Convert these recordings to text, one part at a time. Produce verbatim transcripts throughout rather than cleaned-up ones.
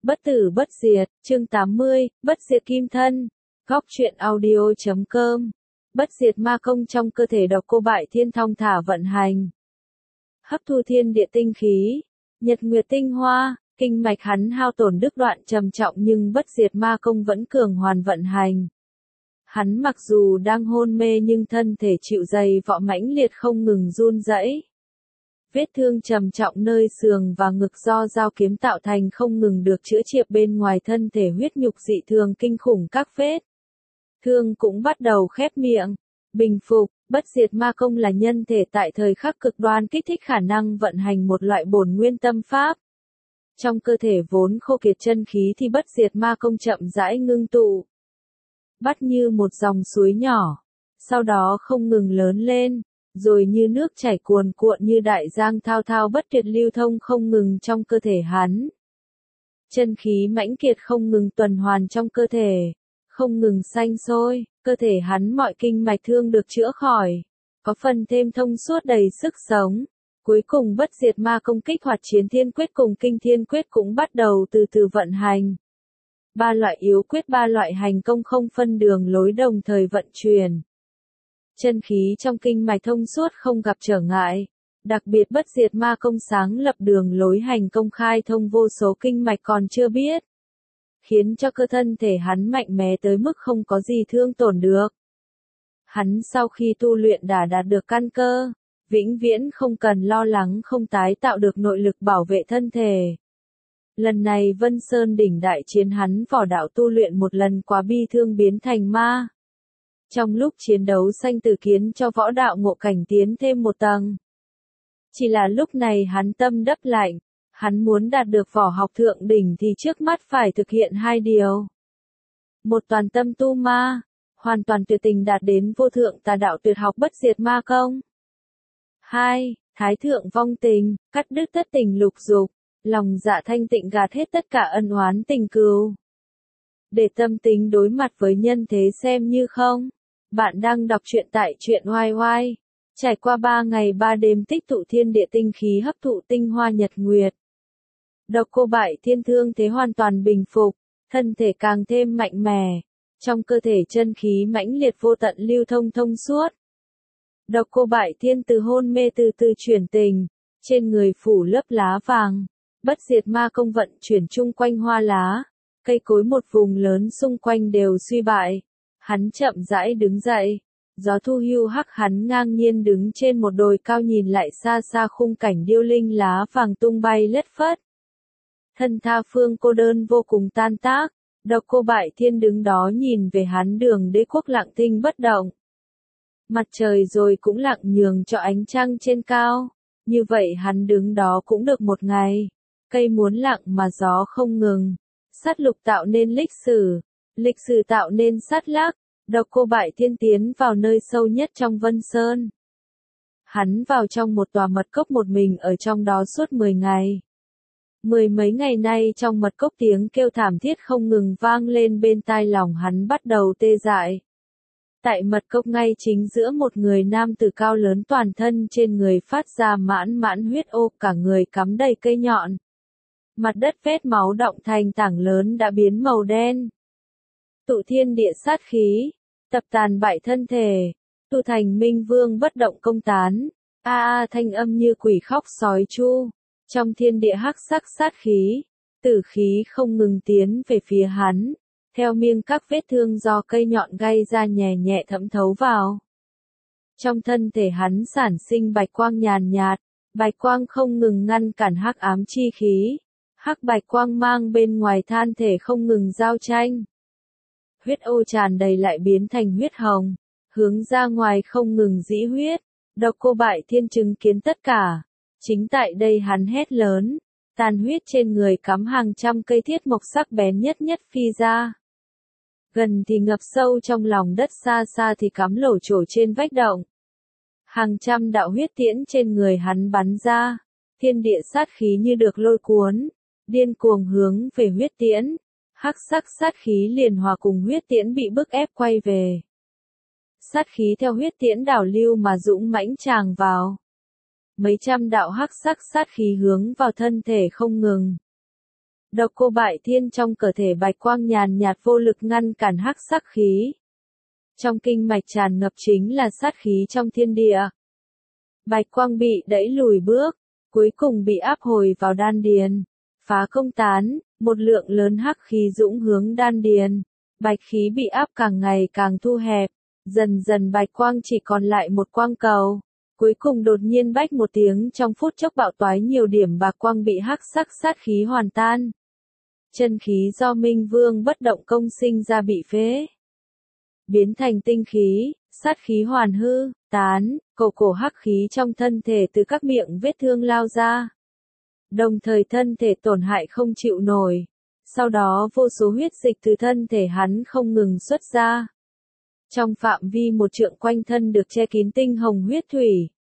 Bất tử bất diệt, chương tám mươi, bất diệt kim thân. Góc truyện audio.com. Bất diệt ma công trong cơ thể Độc Cô Bại Thiên thong thả vận hành. Hấp thu thiên địa tinh khí, nhật nguyệt tinh hoa, kinh mạch hắn hao tổn đứt đoạn trầm trọng nhưng bất diệt ma công vẫn cường hoàn vận hành. Hắn mặc dù đang hôn mê nhưng thân thể chịu dày vọ mãnh liệt không ngừng run rẩy. Vết thương trầm trọng nơi sườn và ngực do dao kiếm tạo thành không ngừng được chữa trị, bên ngoài thân thể huyết nhục dị thường kinh khủng các vết thương cũng bắt đầu khép miệng, bình phục. Bất diệt ma công là nhân thể tại thời khắc cực đoan kích thích khả năng vận hành một loại bổn nguyên tâm pháp. Trong cơ thể vốn khô kiệt chân khí thì bất diệt ma công chậm rãi ngưng tụ, bắt như một dòng suối nhỏ, sau đó không ngừng lớn lên, rồi như nước chảy cuồn cuộn như đại giang thao thao bất tuyệt lưu thông không ngừng trong cơ thể hắn. Chân khí mãnh kiệt không ngừng tuần hoàn trong cơ thể, không ngừng sanh sôi, cơ thể hắn mọi kinh mạch thương được chữa khỏi, có phần thêm thông suốt đầy sức sống. Cuối cùng bất diệt ma công kích hoạt chiến thiên quyết cùng kinh thiên quyết cũng bắt đầu từ từ vận hành. Ba loại yếu quyết ba loại hành công không phân đường lối đồng thời vận chuyển. Chân khí trong kinh mạch thông suốt không gặp trở ngại, đặc biệt bất diệt ma công sáng lập đường lối hành công khai thông vô số kinh mạch còn chưa biết, khiến cho cơ thân thể hắn mạnh mẽ tới mức không có gì thương tổn được. Hắn sau khi tu luyện đã đạt được căn cơ, vĩnh viễn không cần lo lắng không tái tạo được nội lực bảo vệ thân thể. Lần này Vân Sơn đỉnh đại chiến hắn võ đạo tu luyện một lần quá bi thương biến thành ma. Trong lúc chiến đấu sanh tử khiến cho võ đạo ngộ cảnh tiến thêm một tầng. Chỉ là lúc này hắn tâm đắp lạnh, hắn muốn đạt được võ học thượng đỉnh thì trước mắt phải thực hiện hai điều. Một toàn tâm tu ma, hoàn toàn tuyệt tình đạt đến vô thượng tà đạo tuyệt học bất diệt ma công. Hai, thái thượng vong tình, cắt đứt tất tình lục dục, lòng dạ thanh tịnh gạt hết tất cả ân oán tình cừu. Để tâm tính đối mặt với nhân thế xem như không. Bạn đang đọc truyện tại truyện oai oai. Trải qua ba ngày ba đêm tích tụ thiên địa tinh khí hấp thụ tinh hoa nhật nguyệt. Độc Cô Bại Thiên thương thế hoàn toàn bình phục, thân thể càng thêm mạnh mẽ. Trong cơ thể chân khí mãnh liệt vô tận lưu thông thông suốt. Độc Cô Bại Thiên từ hôn mê từ từ chuyển tình, trên người phủ lớp lá vàng. Bất diệt ma công vận chuyển chung quanh hoa lá, cây cối một vùng lớn xung quanh đều suy bại. Hắn chậm rãi đứng dậy, gió thu hưu hắc hắn ngang nhiên đứng trên một đồi cao nhìn lại xa xa khung cảnh điêu linh lá vàng tung bay lất phất. Thân tha phương cô đơn vô cùng tan tác, Độc Cô Bại Thiên đứng đó nhìn về hắn đường đế quốc lặng thinh bất động. Mặt trời rồi cũng lặng nhường cho ánh trăng trên cao, như vậy hắn đứng đó cũng được một ngày. Cây muốn lặng mà gió không ngừng, sát lục tạo nên lịch sử, lịch sử tạo nên sát lác. Độc Cô Bại Thiên tiến vào nơi sâu nhất trong Vân Sơn. Hắn vào trong một tòa mật cốc một mình ở trong đó suốt mười ngày. Mười mấy ngày nay trong mật cốc tiếng kêu thảm thiết không ngừng vang lên bên tai, lòng hắn bắt đầu tê dại. Tại mật cốc ngay chính giữa một người nam tử cao lớn, toàn thân trên người phát ra mãn mãn huyết ô, cả người cắm đầy cây nhọn. Mặt đất vết máu đọng thành tảng lớn đã biến màu đen. Tụ thiên địa sát khí, tập tàn bại thân thể, tụ thành minh vương bất động công tán. A a thanh âm như quỷ khóc sói chu. Trong thiên địa hắc sắc sát khí, tử khí không ngừng tiến về phía hắn, theo miêng các vết thương do cây nhọn gây ra nhẹ nhẹ thấm thấu vào. Trong thân thể hắn sản sinh bạch quang nhàn nhạt, bạch quang không ngừng ngăn cản hắc ám chi khí. Hắc bạch quang mang bên ngoài than thể không ngừng giao tranh. Huyết ô tràn đầy lại biến thành huyết hồng, hướng ra ngoài không ngừng dĩ huyết. Độc Cô Bại Thiên chứng kiến tất cả. Chính tại đây hắn hét lớn, tàn huyết trên người cắm hàng trăm cây thiết mộc sắc bén nhất nhất phi ra. Gần thì ngập sâu trong lòng đất, xa xa thì cắm lổ chổ trên vách động. Hàng trăm đạo huyết tiễn trên người hắn bắn ra, thiên địa sát khí như được lôi cuốn, điên cuồng hướng về huyết tiễn. Hắc sắc sát khí liền hòa cùng huyết tiễn bị bức ép quay về. Sát khí theo huyết tiễn đảo lưu mà dũng mãnh tràn vào. Mấy trăm đạo hắc sắc sát khí hướng vào thân thể không ngừng. Độc Cô Bại Thiên trong cơ thể bạch quang nhàn nhạt vô lực ngăn cản hắc sắc khí. Trong kinh mạch tràn ngập chính là sát khí trong thiên địa. Bạch quang bị đẩy lùi bước, cuối cùng bị áp hồi vào đan điền, phá không tán, một lượng lớn hắc khí dũng hướng đan điền. Bạch khí bị áp càng ngày càng thu hẹp, dần dần bạch quang chỉ còn lại một quang cầu. Cuối cùng đột nhiên bách một tiếng trong phút chốc bạo toái nhiều điểm bạc quang bị hắc sắc sát khí hoàn tan. Chân khí do Minh Vương bất động công sinh ra bị phế, biến thành tinh khí, sát khí hoàn hư, tán, cổ cổ hắc khí trong thân thể từ các miệng vết thương lao ra. Đồng thời thân thể tổn hại không chịu nổi. Sau đó vô số huyết dịch từ thân thể hắn không ngừng xuất ra. Trong phạm vi một trượng quanh thân được che kín tinh hồng huyết thủy.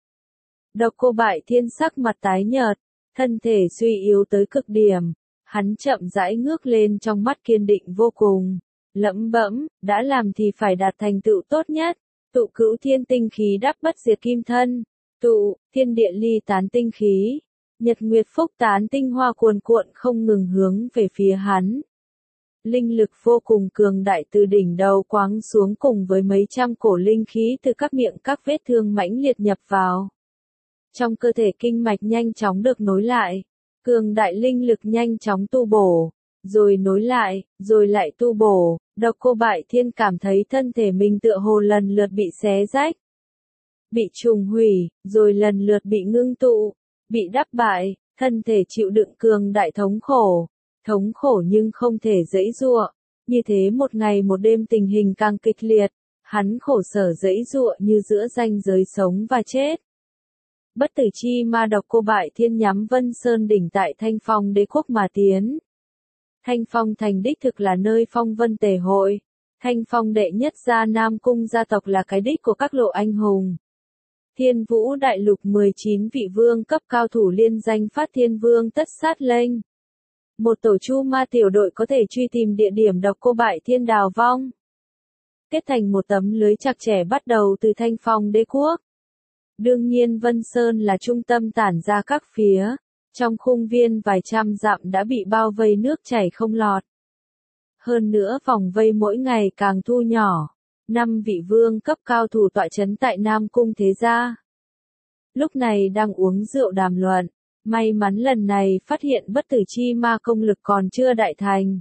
Độc Cô Bại Thiên sắc mặt tái nhợt, thân thể suy yếu tới cực điểm. Hắn chậm rãi ngước lên trong mắt kiên định vô cùng. Lẩm bẩm, đã làm thì phải đạt thành tựu tốt nhất. Tụ cửu thiên tinh khí đắp bất diệt kim thân. Tụ, thiên địa ly tán tinh khí. Nhật nguyệt phúc tán tinh hoa cuồn cuộn không ngừng hướng về phía hắn. Linh lực vô cùng cường đại từ đỉnh đầu quáng xuống cùng với mấy trăm cổ linh khí từ các miệng các vết thương mãnh liệt nhập vào. Trong cơ thể kinh mạch nhanh chóng được nối lại. Cường đại linh lực nhanh chóng tu bổ. Rồi nối lại, rồi lại tu bổ. Độc Cô Bại Thiên cảm thấy thân thể mình tựa hồ lần lượt bị xé rách. Bị trùng hủy, rồi lần lượt bị ngưng tụ. Bị đắp bại, thân thể chịu đựng cường đại thống khổ. Thống khổ nhưng không thể giãy giụa. Như thế một ngày một đêm tình hình càng kịch liệt. Hắn khổ sở giãy giụa như giữa ranh giới sống và chết. Bất tử chi ma Độc Cô Bại Thiên nhắm Vân Sơn đỉnh tại Thanh Phong Đế quốc mà tiến. Thanh Phong thành đích thực là nơi phong vân tề hội. Thanh Phong đệ nhất gia Nam Cung gia tộc là cái đích của các lộ anh hùng. Thiên Vũ Đại Lục mười chín vị vương cấp cao thủ liên danh phát Thiên Vương tất sát lệnh. Một tổ chu ma tiểu đội có thể truy tìm địa điểm Độc Cô Bại Thiên đào vong. Kết thành một tấm lưới chặt chẽ bắt đầu từ Thanh Phong Đế quốc. Đương nhiên Vân Sơn là trung tâm tản ra các phía. Trong khung viên vài trăm dặm đã bị bao vây nước chảy không lọt. Hơn nữa vòng vây mỗi ngày càng thu nhỏ. Năm vị vương cấp cao thủ tọa chấn tại Nam Cung thế gia. Lúc này đang uống rượu đàm luận. May mắn lần này phát hiện bất tử chi ma công lực còn chưa đại thành.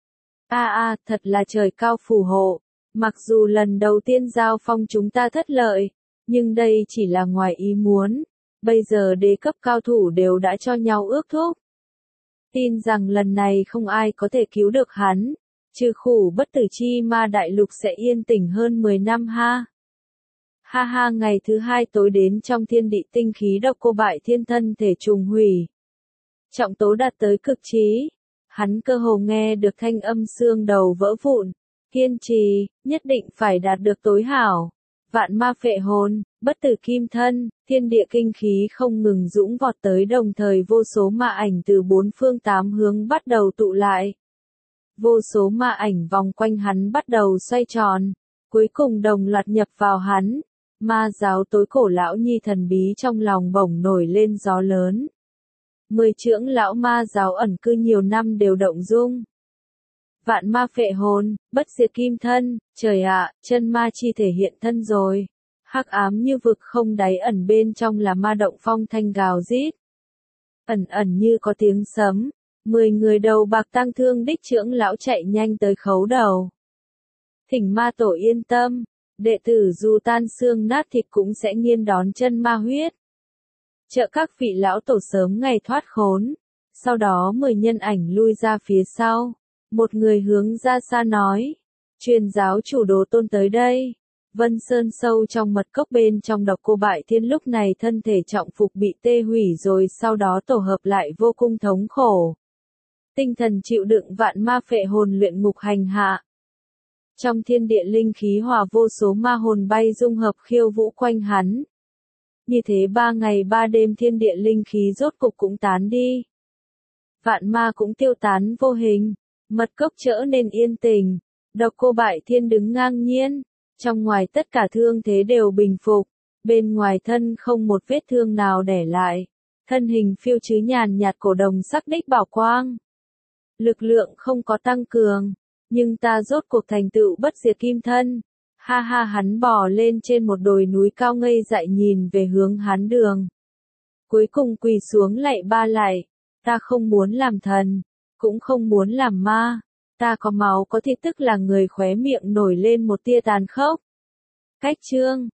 A a, thật là trời cao phù hộ. Mặc dù lần đầu tiên giao phong chúng ta thất lợi, nhưng đây chỉ là ngoài ý muốn. Bây giờ đế cấp cao thủ đều đã cho nhau ước thúc. Tin rằng lần này không ai có thể cứu được hắn. Trừ khủ bất tử chi ma đại lục sẽ yên tĩnh hơn mười năm ha. Ha ha, ngày thứ hai tối đến trong thiên địa tinh khí Độc Cô Bại Thiên thân thể trùng hủy. Trọng tố đạt tới cực trí. Hắn cơ hồ nghe được thanh âm xương đầu vỡ vụn. Kiên trì, nhất định phải đạt được tối hảo. Vạn ma phệ hồn, bất tử kim thân, thiên địa kinh khí không ngừng dũng vọt tới, đồng thời vô số ma ảnh từ bốn phương tám hướng bắt đầu tụ lại. Vô số ma ảnh vòng quanh hắn bắt đầu xoay tròn, cuối cùng đồng loạt nhập vào hắn. Ma giáo tối cổ lão nhi thần bí trong lòng bỗng nổi lên gió lớn. Mười trưởng lão ma giáo ẩn cư nhiều năm đều động dung. Vạn ma phệ hồn, bất diệt kim thân, trời ạ, chân ma chi thể hiện thân rồi. Hắc ám như vực không đáy, ẩn bên trong là ma động phong thanh gào rít. Ẩn ẩn như có tiếng sấm, mười người đầu bạc tang thương đích trưởng lão chạy nhanh tới khấu đầu. Thỉnh ma tổ yên tâm, đệ tử dù tan xương nát thịt cũng sẽ nghiên đón chân ma huyết. Trợ các vị lão tổ sớm ngày thoát khốn. Sau đó mười nhân ảnh lui ra phía sau. Một người hướng ra xa nói. Truyền giáo chủ Đồ Tôn tới đây. Vân Sơn sâu trong mật cốc bên trong Độc Cô Bại Thiên lúc này thân thể trọng phục bị tê hủy rồi sau đó tổ hợp lại vô cùng thống khổ. Tinh thần chịu đựng vạn ma phệ hồn luyện ngục hành hạ. Trong thiên địa linh khí hòa vô số ma hồn bay dung hợp khiêu vũ quanh hắn. Như thế ba ngày ba đêm thiên địa linh khí rốt cục cũng tán đi. Vạn ma cũng tiêu tán vô hình. Mật cốc trở nên yên tĩnh. Độc Cô Bại Thiên đứng ngang nhiên. Trong ngoài tất cả thương thế đều bình phục. Bên ngoài thân không một vết thương nào để lại. Thân hình phiêu chứ nhàn nhạt cổ đồng sắc đích bảo quang. Lực lượng không có tăng cường, nhưng ta rốt cuộc thành tựu bất diệt kim thân. Ha ha, hắn bò lên trên một đồi núi cao ngây dại nhìn về hướng Hán Đường. Cuối cùng quỳ xuống lạy ba lạy, ta không muốn làm thần, cũng không muốn làm ma, ta có máu có thịt, tức là người, khóe miệng nổi lên một tia tàn khốc. Cách chương